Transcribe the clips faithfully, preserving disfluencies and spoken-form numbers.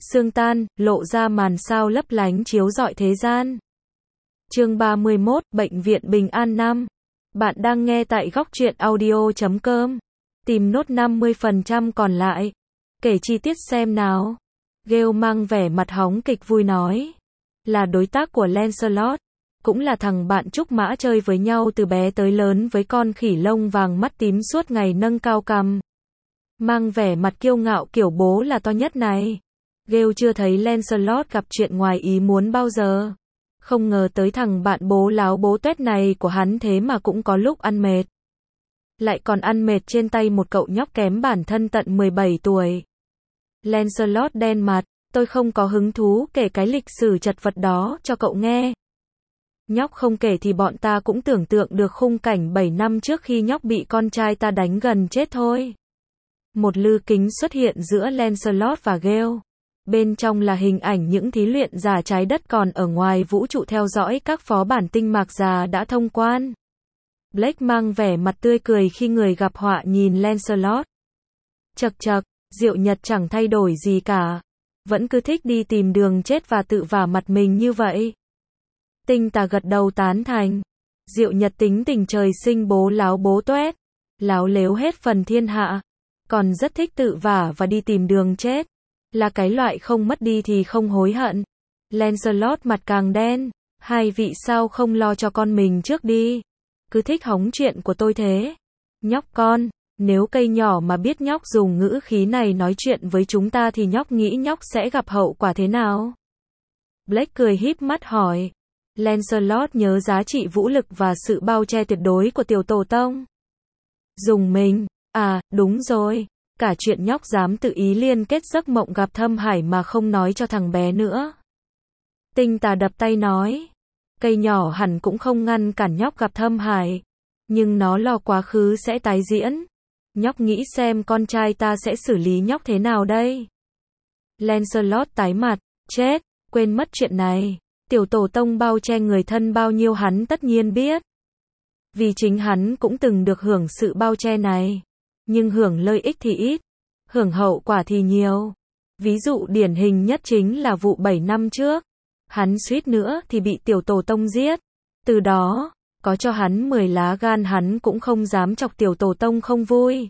Sương tan, lộ ra màn sao lấp lánh chiếu rọi thế gian. Chương ba mươi mốt, Bệnh viện Bình An năm. Bạn đang nghe tại góc truyện audio chấm com. Tìm nốt năm mươi phần trăm còn lại. Kể chi tiết xem nào. Gale mang vẻ mặt hóng kịch vui nói. Là đối tác của Lancelot. Cũng là thằng bạn trúc mã chơi với nhau từ bé tới lớn với con khỉ lông vàng mắt tím suốt ngày nâng cao cằm. Mang vẻ mặt kiêu ngạo kiểu bố là to nhất này. Gale chưa thấy Lancelot gặp chuyện ngoài ý muốn bao giờ. Không ngờ tới thằng bạn bố láo bố tuét này của hắn thế mà cũng có lúc ăn mệt. Lại còn ăn mệt trên tay một cậu nhóc kém bản thân tận mười bảy tuổi. Lancelot đen mặt, tôi không có hứng thú kể cái lịch sử chật vật đó cho cậu nghe. Nhóc không kể thì bọn ta cũng tưởng tượng được khung cảnh bảy năm trước khi nhóc bị con trai ta đánh gần chết thôi. Một lư kính xuất hiện giữa Lancelot và Gale. Bên trong là hình ảnh những thí luyện giả trái đất còn ở ngoài vũ trụ theo dõi các phó bản tinh mạc già đã thông quan. Blake mang vẻ mặt tươi cười khi người gặp họa nhìn Lancelot. Chậc chậc, Diệu Nhật chẳng thay đổi gì cả. Vẫn cứ thích đi tìm đường chết và tự vả mặt mình như vậy. Tinh Tà gật đầu tán thành. Diệu Nhật tính tình trời sinh bố láo bố tuét. Láo lếu hết phần thiên hạ. Còn rất thích tự vả và đi tìm đường chết. Là cái loại không mất đi thì không hối hận. Lancelot mặt càng đen. Hai vị sao không lo cho con mình trước đi. Cứ thích hóng chuyện của tôi thế. Nhóc con, nếu cây nhỏ mà biết nhóc dùng ngữ khí này nói chuyện với chúng ta thì nhóc nghĩ nhóc sẽ gặp hậu quả thế nào? Blake cười híp mắt hỏi. Lancelot nhớ giá trị vũ lực và sự bao che tuyệt đối của tiểu tổ tông. Dùng mình, à, đúng rồi. Cả chuyện nhóc dám tự ý liên kết giấc mộng gặp Thâm Hải mà không nói cho thằng bé nữa. Tinh Tà đập tay nói. Cây nhỏ hẳn cũng không ngăn cản nhóc gặp Thâm Hải. Nhưng nó lo quá khứ sẽ tái diễn. Nhóc nghĩ xem con trai ta sẽ xử lý nhóc thế nào đây? Lancelot tái mặt. Chết, quên mất chuyện này. Tiểu tổ tông bao che người thân bao nhiêu hắn tất nhiên biết. Vì chính hắn cũng từng được hưởng sự bao che này. Nhưng hưởng lợi ích thì ít. Hưởng hậu quả thì nhiều. Ví dụ điển hình nhất chính là vụ bảy năm trước. Hắn suýt nữa thì bị tiểu tổ tông giết. Từ đó, có cho hắn mười lá gan hắn cũng không dám chọc tiểu tổ tông không vui.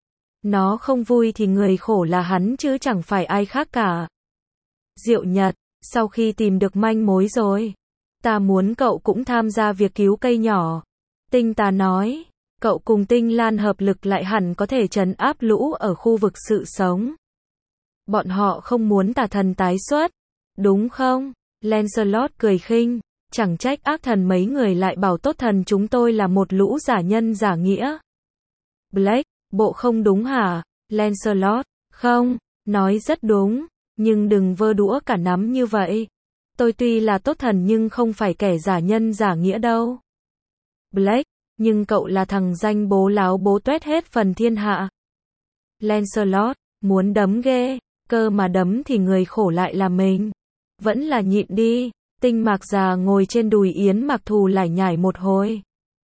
Nó không vui thì người khổ là hắn chứ chẳng phải ai khác cả. Diệu Nhật, sau khi tìm được manh mối rồi, ta muốn cậu cũng tham gia việc cứu cây nhỏ. Tinh Tà nói, cậu cùng Tinh Lan hợp lực lại hẳn có thể trấn áp lũ ở khu vực sự sống. Bọn họ không muốn tà thần tái xuất, đúng không? Lancelot cười khinh, chẳng trách ác thần mấy người lại bảo tốt thần chúng tôi là một lũ giả nhân giả nghĩa. Blake, bộ không đúng hả? Lancelot, không, nói rất đúng, nhưng đừng vơ đũa cả nắm như vậy. Tôi tuy là tốt thần nhưng không phải kẻ giả nhân giả nghĩa đâu. Blake, nhưng cậu là thằng danh bố láo bố tuét hết phần thiên hạ. Lancelot, muốn đấm ghê, cơ mà đấm thì người khổ lại là mình. Vẫn là nhịn đi. Tinh Mạc già ngồi trên đùi Yến Mặc Thù lải nhải một hồi.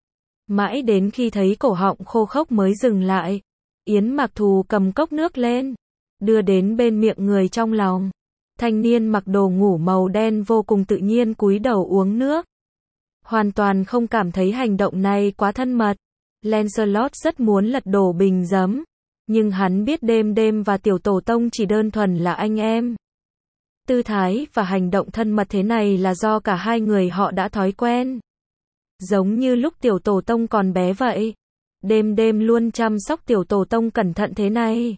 Mãi đến khi thấy cổ họng khô khốc mới dừng lại. Yến Mặc Thù cầm cốc nước lên, đưa đến bên miệng người trong lòng. Thanh niên mặc đồ ngủ màu đen vô cùng tự nhiên cúi đầu uống nước. Hoàn toàn không cảm thấy hành động này quá thân mật. Lancelot rất muốn lật đổ bình giấm. Nhưng hắn biết Đêm Đêm và tiểu tổ tông chỉ đơn thuần là anh em. Tư thái và hành động thân mật thế này là do cả hai người họ đã thói quen. Giống như lúc tiểu tổ tông còn bé vậy. Đêm Đêm luôn chăm sóc tiểu tổ tông cẩn thận thế này.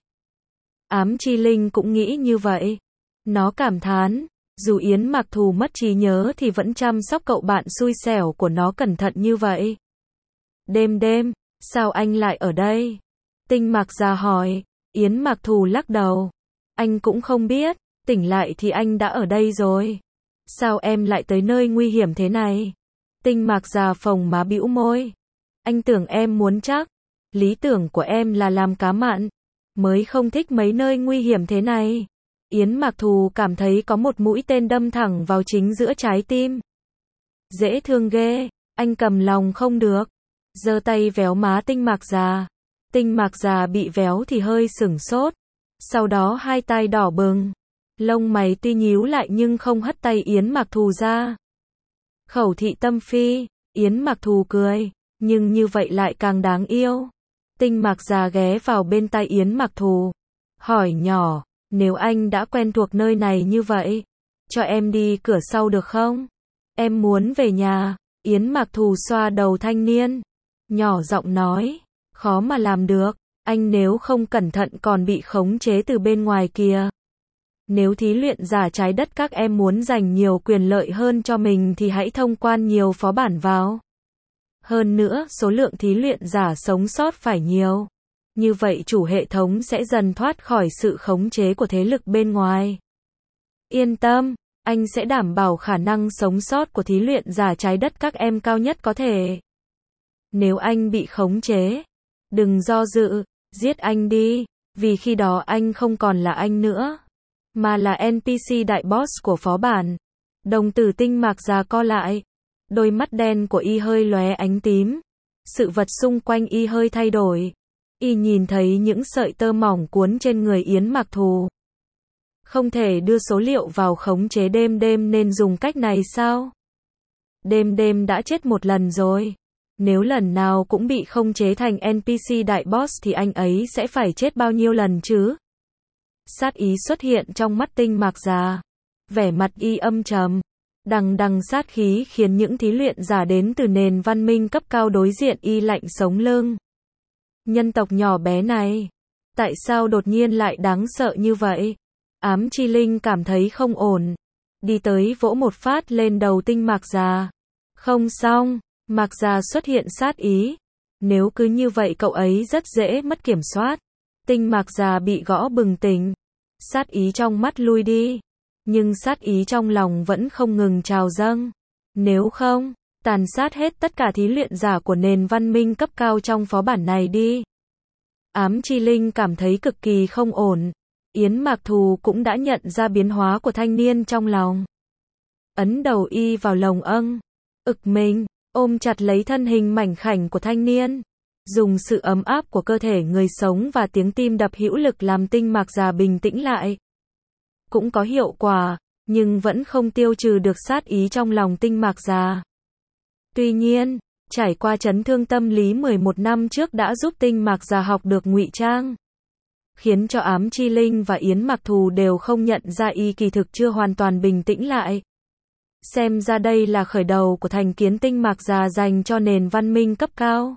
Ám Chi Linh cũng nghĩ như vậy. Nó cảm thán, dù Yến Mặc Thù mất trí nhớ thì vẫn chăm sóc cậu bạn xui xẻo của nó cẩn thận như vậy. Đêm Đêm, sao anh lại ở đây? Tinh Mạc già hỏi. Yến Mặc Thù lắc đầu. Anh cũng không biết. Tỉnh lại thì anh đã ở đây rồi. Sao em lại tới nơi nguy hiểm thế này? Tinh Mạc già phồng má bĩu môi. Anh tưởng em muốn chắc. Lý tưởng của em là làm cá mặn. Mới không thích mấy nơi nguy hiểm thế này. Yến Mặc Thù cảm thấy có một mũi tên đâm thẳng vào chính giữa trái tim. Dễ thương ghê. Anh cầm lòng không được. Giơ tay véo má Tinh Mạc già. Tinh Mạc già bị véo thì hơi sửng sốt. Sau đó hai tay đỏ bừng. Lông mày tuy nhíu lại nhưng không hất tay Yến Mặc Thù ra. Khẩu thị tâm phi, Yến Mặc Thù cười, nhưng như vậy lại càng đáng yêu. Tinh Mạc già ghé vào bên tai Yến Mặc Thù, hỏi nhỏ, nếu anh đã quen thuộc nơi này như vậy, cho em đi cửa sau được không? Em muốn về nhà. Yến Mặc Thù xoa đầu thanh niên, nhỏ giọng nói, khó mà làm được, anh nếu không cẩn thận còn bị khống chế từ bên ngoài kìa. Nếu thí luyện giả trái đất các em muốn giành nhiều quyền lợi hơn cho mình thì hãy thông quan nhiều phó bản vào. Hơn nữa, số lượng thí luyện giả sống sót phải nhiều. Như vậy chủ hệ thống sẽ dần thoát khỏi sự khống chế của thế lực bên ngoài. Yên tâm, anh sẽ đảm bảo khả năng sống sót của thí luyện giả trái đất các em cao nhất có thể. Nếu anh bị khống chế, đừng do dự, giết anh đi, vì khi đó anh không còn là anh nữa, mà là en pê xê đại boss của phó bản. Đồng tử Tinh Mạc già co lại, đôi mắt đen của y hơi lóe ánh tím, sự vật xung quanh y hơi thay đổi. Y nhìn thấy những sợi tơ mỏng cuốn trên người Yến Mặc Thù. Không thể đưa số liệu vào khống chế đêm đêm nên dùng cách này sao? Đêm đêm đã chết một lần rồi. Nếu lần nào cũng bị khống chế thành en pê xê đại boss thì anh ấy sẽ phải chết bao nhiêu lần chứ? Sát ý xuất hiện trong mắt Tinh Mạc già. Vẻ mặt y âm trầm. Đằng đằng sát khí khiến những thí luyện giả đến từ nền văn minh cấp cao đối diện y lạnh sống lưng. Nhân tộc nhỏ bé này, tại sao đột nhiên lại đáng sợ như vậy? Ám Chi Linh cảm thấy không ổn, đi tới vỗ một phát lên đầu Tinh Mạc già. Không xong, Mạc già xuất hiện sát ý. Nếu cứ như vậy cậu ấy rất dễ mất kiểm soát. Tinh Mạc già bị gõ bừng tỉnh. Sát ý trong mắt lui đi. Nhưng sát ý trong lòng vẫn không ngừng trào dâng. Nếu không, tàn sát hết tất cả thí luyện giả của nền văn minh cấp cao trong phó bản này đi. Ám Chi Linh cảm thấy cực kỳ không ổn. Yến Mặc Thù cũng đã nhận ra biến hóa của thanh niên trong lòng. Ấn đầu y vào lồng âng. Ực mình, ôm chặt lấy thân hình mảnh khảnh của thanh niên. Dùng sự ấm áp của cơ thể người sống và tiếng tim đập hữu lực làm Tinh Mạc già bình tĩnh lại. Cũng có hiệu quả, nhưng vẫn không tiêu trừ được sát ý trong lòng Tinh Mạc già. Tuy nhiên, trải qua chấn thương tâm lý mười một năm trước đã giúp Tinh Mạc già học được ngụy trang, khiến cho Ám Chi Linh và Yến Mặc Thù đều không nhận ra y kỳ thực chưa hoàn toàn bình tĩnh lại. Xem ra đây là khởi đầu của thành kiến Tinh Mạc già dành cho nền văn minh cấp cao.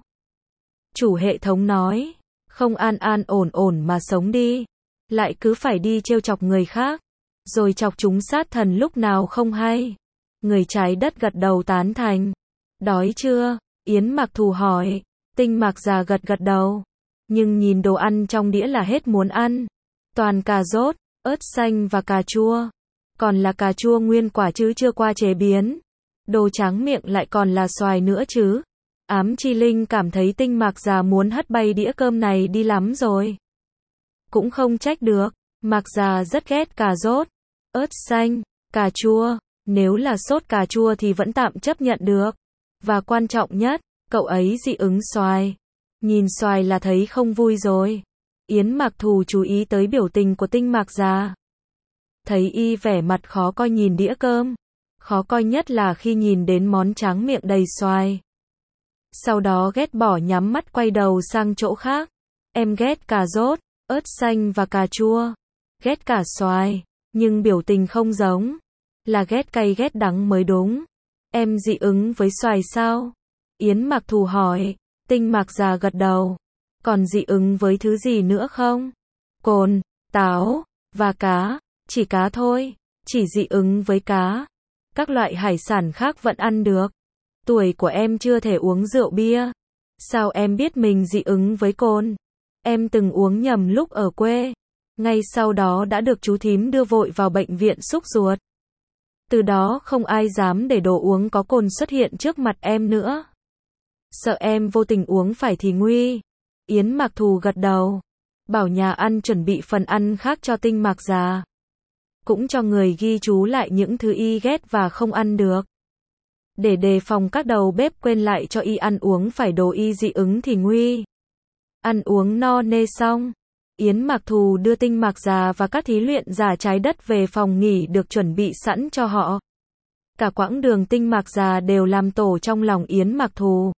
Chủ hệ thống nói, không an an ổn ổn mà sống đi, lại cứ phải đi trêu chọc người khác, rồi chọc chúng sát thần lúc nào không hay. Người trái đất gật đầu tán thành. Đói chưa? Yến Mặc Thù hỏi. Tinh Mạc già gật gật đầu. Nhưng nhìn đồ ăn trong đĩa là hết muốn ăn. Toàn cà rốt, ớt xanh và cà chua. Còn là cà chua nguyên quả chứ chưa qua chế biến. Đồ tráng miệng lại còn là xoài nữa chứ. Ám Chi Linh cảm thấy Tinh Mạc già muốn hất bay đĩa cơm này đi lắm rồi. Cũng không trách được. Mạc già rất ghét cà rốt, ớt xanh, cà chua. Nếu là sốt cà chua thì vẫn tạm chấp nhận được. Và quan trọng nhất, cậu ấy dị ứng xoài. Nhìn xoài là thấy không vui rồi. Yến Mặc Thù chú ý tới biểu tình của Tinh Mạc già. Thấy y vẻ mặt khó coi nhìn đĩa cơm. Khó coi nhất là khi nhìn đến món tráng miệng đầy xoài. Sau đó ghét bỏ nhắm mắt quay đầu sang chỗ khác. Em ghét cà rốt, ớt xanh và cà chua. Ghét cả xoài, nhưng biểu tình không giống. Là ghét cay ghét đắng mới đúng. Em dị ứng với xoài sao? Yến Mặc Thù hỏi. Tinh Mạc già gật đầu. Còn dị ứng với thứ gì nữa không? Cồn, táo, và cá. Chỉ cá thôi. Chỉ dị ứng với cá. Các loại hải sản khác vẫn ăn được. Tuổi của em chưa thể uống rượu bia. Sao em biết mình dị ứng với cồn? Em từng uống nhầm lúc ở quê. Ngay sau đó đã được chú thím đưa vội vào bệnh viện xúc ruột. Từ đó không ai dám để đồ uống có cồn xuất hiện trước mặt em nữa. Sợ em vô tình uống phải thì nguy. Yến Mặc Thù gật đầu. Bảo nhà ăn chuẩn bị phần ăn khác cho Tinh Mạc già. Cũng cho người ghi chú lại những thứ y ghét và không ăn được. Để đề phòng các đầu bếp quên lại cho y ăn uống phải đồ y dị ứng thì nguy. Ăn uống no nê xong, Yến Mặc Thù đưa Tinh Mạc Già và các thí luyện giả trái đất về phòng nghỉ được chuẩn bị sẵn cho họ. Cả quãng đường Tinh Mạc Già đều làm tổ trong lòng Yến Mặc Thù.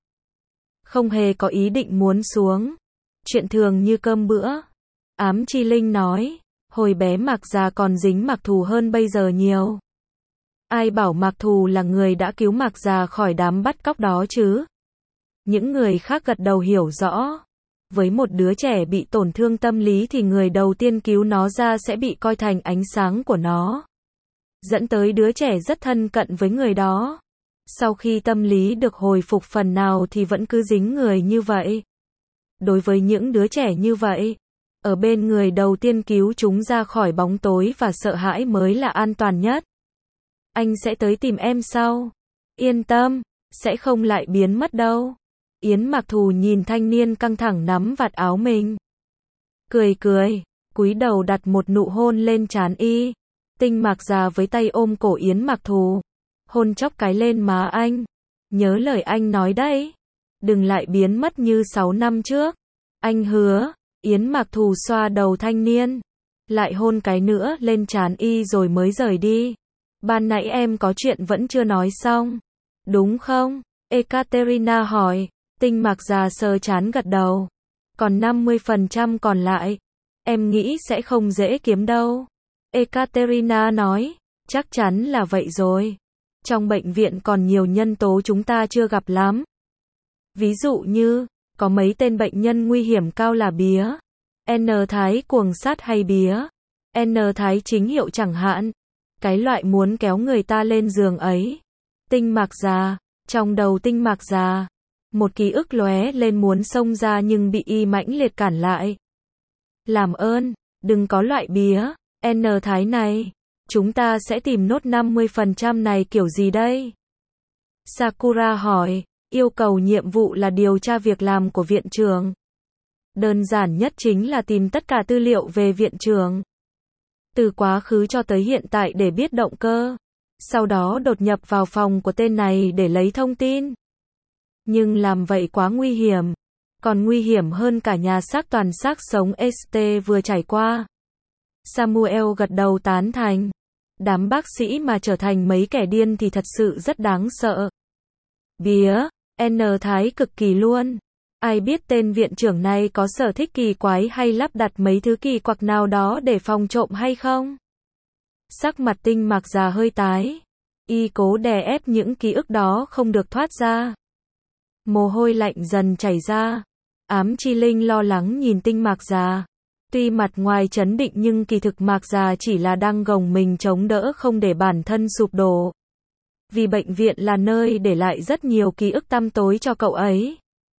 Không hề có ý định muốn xuống. Chuyện thường như cơm bữa. Ám Chi Linh nói, hồi bé Mạc Già còn dính Mặc Thù hơn bây giờ nhiều. Ai bảo Mặc Thù là người đã cứu Mạc Già khỏi đám bắt cóc đó chứ? Những người khác gật đầu hiểu rõ. Với một đứa trẻ bị tổn thương tâm lý thì người đầu tiên cứu nó ra sẽ bị coi thành ánh sáng của nó. Dẫn tới đứa trẻ rất thân cận với người đó. Sau khi tâm lý được hồi phục phần nào thì vẫn cứ dính người như vậy. Đối với những đứa trẻ như vậy, ở bên người đầu tiên cứu chúng ra khỏi bóng tối và sợ hãi mới là an toàn nhất. Anh sẽ tới tìm em sau. Yên tâm, sẽ không lại biến mất đâu. Yến Mặc Thù nhìn thanh niên căng thẳng nắm vạt áo mình. Cười cười, cúi đầu đặt một nụ hôn lên trán y. Tinh Mạc Già với tay ôm cổ Yến Mặc Thù. Hôn chốc cái lên má anh. Nhớ lời anh nói đấy. Đừng lại biến mất như sáu năm trước. Anh hứa. Yến Mặc Thù xoa đầu thanh niên. Lại hôn cái nữa lên trán y rồi mới rời đi. Ban nãy em có chuyện vẫn chưa nói xong. Đúng không? Ekaterina hỏi. Tinh Mạc Già sờ trán gật đầu. Còn năm mươi phần trăm còn lại. Em nghĩ sẽ không dễ kiếm đâu. Ekaterina nói. Chắc chắn là vậy rồi. Trong bệnh viện còn nhiều nhân tố chúng ta chưa gặp lắm. Ví dụ như, có mấy tên bệnh nhân nguy hiểm cao là bía. N Thái cuồng sát hay bía. N Thái chính hiệu chẳng hạn. Cái loại muốn kéo người ta lên giường ấy. Tinh Mạc Già. Trong đầu Tinh Mạc Già. Một ký ức lóe lên muốn xông ra nhưng bị y mãnh liệt cản lại. Làm ơn, đừng có loại bía. N Thái này. Chúng ta sẽ tìm nốt năm mươi phần trăm này kiểu gì đây? Sakura hỏi. Yêu cầu nhiệm vụ là điều tra việc làm của viện trưởng. Đơn giản nhất chính là tìm tất cả tư liệu về viện trưởng. Từ quá khứ cho tới hiện tại để biết động cơ. Sau đó đột nhập vào phòng của tên này để lấy thông tin. Nhưng làm vậy quá nguy hiểm. Còn nguy hiểm hơn cả nhà xác toàn xác sống ét tê vừa trải qua. Samuel gật đầu tán thành. Đám bác sĩ mà trở thành mấy kẻ điên thì thật sự rất đáng sợ. Bía, N Thái cực kỳ luôn. Ai biết tên viện trưởng này có sở thích kỳ quái hay lắp đặt mấy thứ kỳ quặc nào đó để phòng trộm hay không? Sắc mặt Tinh Mạc Già hơi tái. Y cố đè ép những ký ức đó không được thoát ra. Mồ hôi lạnh dần chảy ra. Ám Chi Linh lo lắng nhìn Tinh Mạc Già. Tuy mặt ngoài trấn định nhưng kỳ thực Mạc Già chỉ là đang gồng mình chống đỡ không để bản thân sụp đổ. Vì bệnh viện là nơi để lại rất nhiều ký ức tăm tối cho cậu ấy.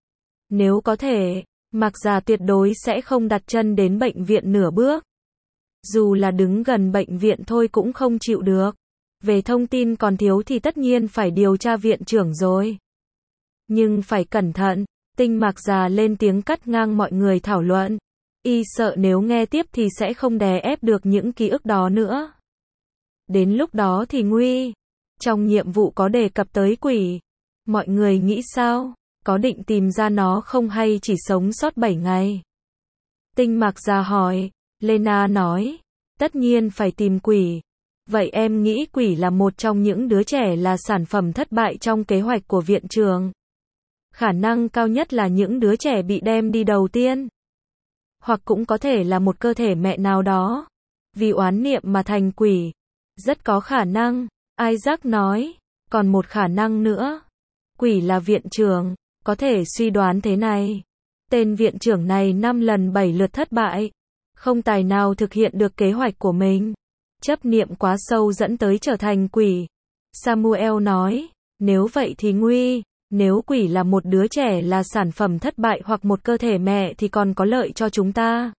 Nếu có thể, Mạc Già tuyệt đối sẽ không đặt chân đến bệnh viện nửa bước. Dù là đứng gần bệnh viện thôi cũng không chịu được. Về thông tin còn thiếu thì tất nhiên phải điều tra viện trưởng rồi. Nhưng phải cẩn thận, Tinh Mạc Già lên tiếng cắt ngang mọi người thảo luận. Y sợ nếu nghe tiếp thì sẽ không đè ép được những ký ức đó nữa. Đến lúc đó thì nguy. Trong nhiệm vụ có đề cập tới quỷ. Mọi người nghĩ sao? Có định tìm ra nó không hay chỉ sống sót bảy ngày? Tinh Mạc Già hỏi. Lena nói. Tất nhiên phải tìm quỷ. Vậy em nghĩ quỷ là một trong những đứa trẻ là sản phẩm thất bại trong kế hoạch của viện trưởng. Khả năng cao nhất là những đứa trẻ bị đem đi đầu tiên. Hoặc cũng có thể là một cơ thể mẹ nào đó. Vì oán niệm mà thành quỷ. Rất có khả năng. Isaac nói. Còn một khả năng nữa. Quỷ là viện trưởng. Có thể suy đoán thế này. Tên viện trưởng này năm lần bảy lượt thất bại. Không tài nào thực hiện được kế hoạch của mình. Chấp niệm quá sâu dẫn tới trở thành quỷ. Samuel nói. Nếu vậy thì nguy. Nếu quỷ là một đứa trẻ là sản phẩm thất bại hoặc một cơ thể mẹ thì còn có lợi cho chúng ta.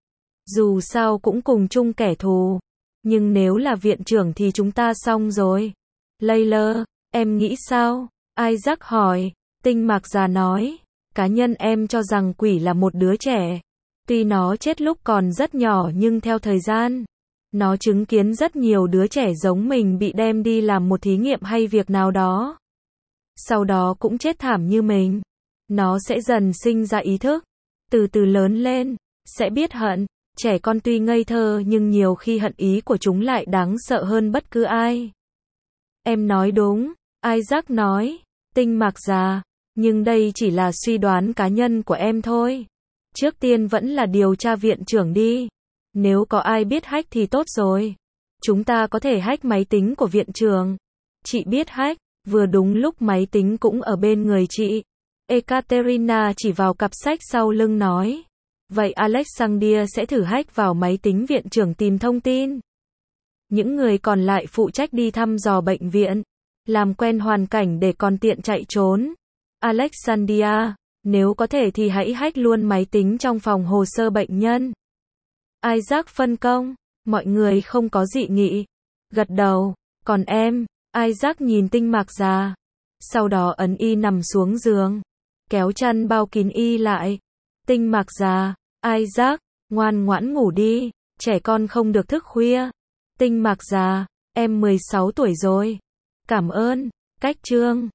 Dù sao cũng cùng chung kẻ thù. Nhưng nếu là viện trưởng thì chúng ta xong rồi. Layla, em nghĩ sao? Isaac hỏi. Tinh Mạc Già nói. Cá nhân em cho rằng quỷ là một đứa trẻ. Tuy nó chết lúc còn rất nhỏ nhưng theo thời gian, nó chứng kiến rất nhiều đứa trẻ giống mình bị đem đi làm một thí nghiệm hay việc nào đó. Sau đó cũng chết thảm như mình. Nó sẽ dần sinh ra ý thức. Từ từ lớn lên. Sẽ biết hận. Trẻ con tuy ngây thơ nhưng nhiều khi hận ý của chúng lại đáng sợ hơn bất cứ ai. Em nói đúng, Isaac nói. Tinh Mạc già, nhưng đây chỉ là suy đoán cá nhân của em thôi. Trước tiên vẫn là điều tra viện trưởng đi. Nếu có ai biết hack thì tốt rồi. Chúng ta có thể hack máy tính của viện trưởng. Chị biết hack, vừa đúng lúc máy tính cũng ở bên người chị. Ekaterina chỉ vào cặp sách sau lưng nói. Vậy Alexandria sẽ thử hack vào máy tính viện trưởng tìm thông tin. Những người còn lại phụ trách đi thăm dò bệnh viện, làm quen hoàn cảnh để còn tiện chạy trốn. Alexandria, nếu có thể thì hãy hack luôn máy tính trong phòng hồ sơ bệnh nhân. Isaac phân công, mọi người không có dị nghị. Gật đầu, còn em, Isaac nhìn Tinh Mạc già. Sau đó ấn y nằm xuống giường, kéo chăn bao kín y lại. Tinh Mạc già, Isaac, ngoan ngoãn ngủ đi, trẻ con không được thức khuya. Tinh Mạc già, em mười sáu tuổi rồi. Cảm ơn, cách chương.